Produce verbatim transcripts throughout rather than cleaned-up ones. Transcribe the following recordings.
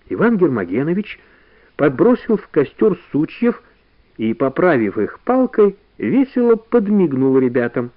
Иван Гермогенович подбросил в костер сучьев и, поправив их палкой, весело подмигнул ребятам.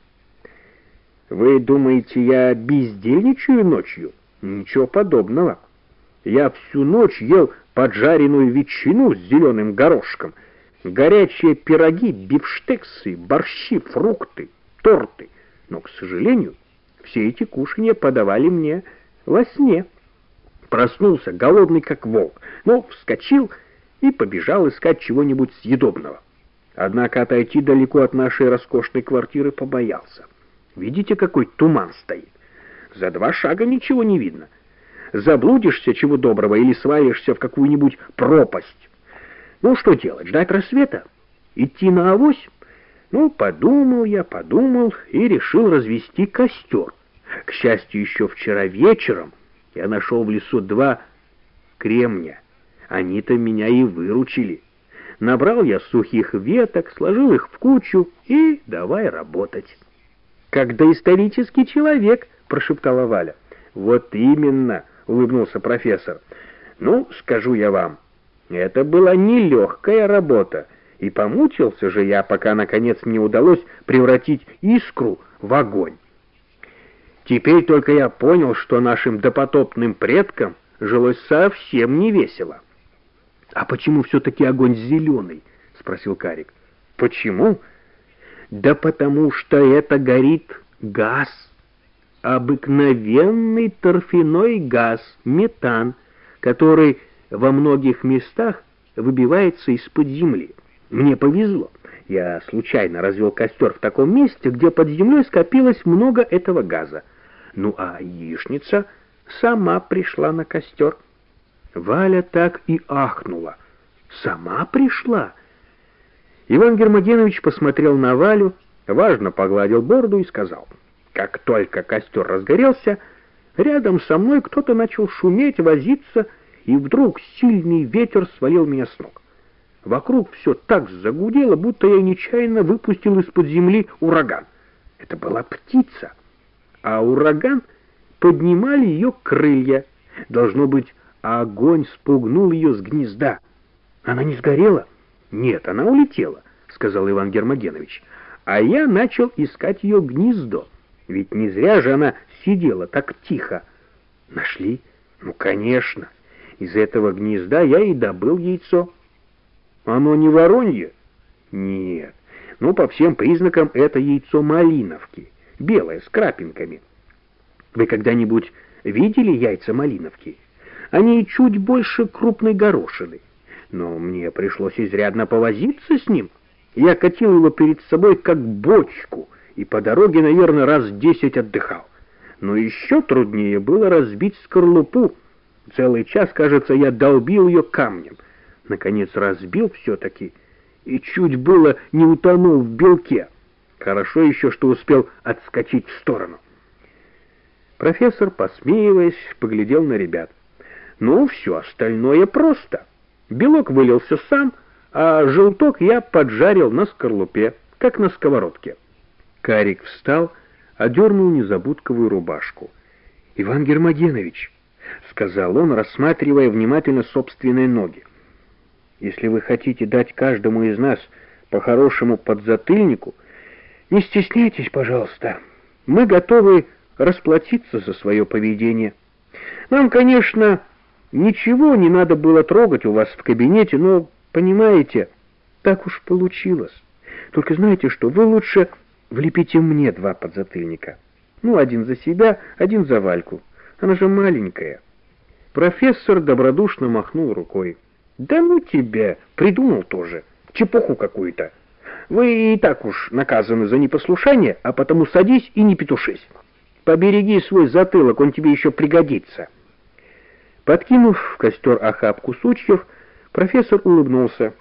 «Вы думаете, я бездельничаю ночью? Ничего подобного. Я всю ночь ел поджаренную ветчину с зеленым горошком, горячие пироги, бифштексы, борщи, фрукты, торты. Но, к сожалению, все эти кушанья подавали мне во сне. Проснулся, голодный как волк, но вскочил и побежал искать чего-нибудь съедобного. Однако отойти далеко от нашей роскошной квартиры побоялся. Видите, какой туман стоит? За два шага ничего не видно. Заблудишься чего доброго или свалишься в какую-нибудь пропасть. Ну, что делать, ждать рассвета? Идти на авось? Ну, подумал я, подумал и решил развести костер. К счастью, еще вчера вечером я нашел в лесу два кремня. Они-то меня и выручили. Набрал я сухих веток, сложил их в кучу и давай работать. «Как доисторический человек», — прошептала Валя. «Вот именно», — улыбнулся профессор. «Ну, скажу я вам, это была нелегкая работа, и помучился же я, пока, наконец, мне удалось превратить искру в огонь. Теперь только я понял, что нашим допотопным предкам жилось совсем не весело». «А почему все-таки огонь зеленый?» — спросил Карик. «Почему? Да потому что это горит газ, обыкновенный торфяной газ, метан, который во многих местах выбивается из-под земли. Мне повезло. Я случайно развел костер в таком месте, где под землей скопилось много этого газа. Ну а яичница сама пришла на костер». Валя так и ахнула. «Сама пришла?» Иван Гермогенович посмотрел на Валю, важно погладил бороду и сказал: «Как только костер разгорелся, рядом со мной кто-то начал шуметь, возиться, и вдруг сильный ветер свалил меня с ног. Вокруг все так загудело, будто я нечаянно выпустил из-под земли ураган. Это была птица, а ураган поднимали ее крылья. Должно быть, огонь спугнул ее с гнезда. Она не сгорела?» «Нет, она улетела», — сказал Иван Гермогенович. «А я начал искать ее гнездо. Ведь не зря же она сидела так тихо». «Нашли?» «Ну, конечно. Из этого гнезда я и добыл яйцо». «Оно не воронье?» «Нет. Ну, по всем признакам это яйцо малиновки, белое, с крапинками. Вы когда-нибудь видели яйца малиновки? Они чуть больше крупной горошины. Но мне пришлось изрядно повозиться с ним. Я катил его перед собой как бочку, и по дороге, наверное, раз десять отдыхал. Но еще труднее было разбить скорлупу. Целый час, кажется, я долбил ее камнем. Наконец разбил все-таки, и чуть было не утонул в белке. Хорошо еще, что успел отскочить в сторону». Профессор, посмеиваясь, поглядел на ребят. «Ну, все остальное просто. Белок вылился сам, а желток я поджарил на скорлупе, как на сковородке». Карик встал, одернул незабудковую рубашку. «Иван Гермогенович», — сказал он, рассматривая внимательно собственные ноги, «если вы хотите дать каждому из нас по хорошему подзатыльнику, не стесняйтесь, пожалуйста. Мы готовы расплатиться за свое поведение. Нам, конечно, ничего не надо было трогать у вас в кабинете, но, понимаете, так уж получилось. Только знаете что, вы лучше влепите мне два подзатыльника. Ну, один за себя, один за Вальку. Она же маленькая». Профессор добродушно махнул рукой. «Да ну тебе, придумал тоже, чепуху какую-то. Вы и так уж наказаны за непослушание, а потому садись и не петушись. Побереги свой затылок, он тебе еще пригодится». Подкинув в костер охапку сучьев, профессор улыбнулся.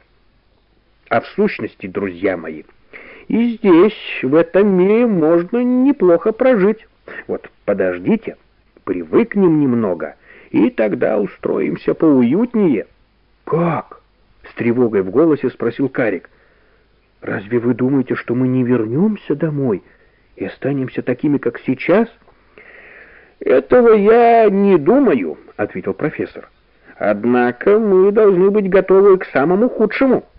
«А в сущности, друзья мои, и здесь, в этом мире, можно неплохо прожить. Вот подождите, привыкнем немного, и тогда устроимся поуютнее». «Как?» — с тревогой в голосе спросил Карик. «Разве вы думаете, что мы не вернемся домой и останемся такими, как сейчас?» «Этого я не думаю», — ответил профессор. Однако мы должны быть готовы к самому худшему.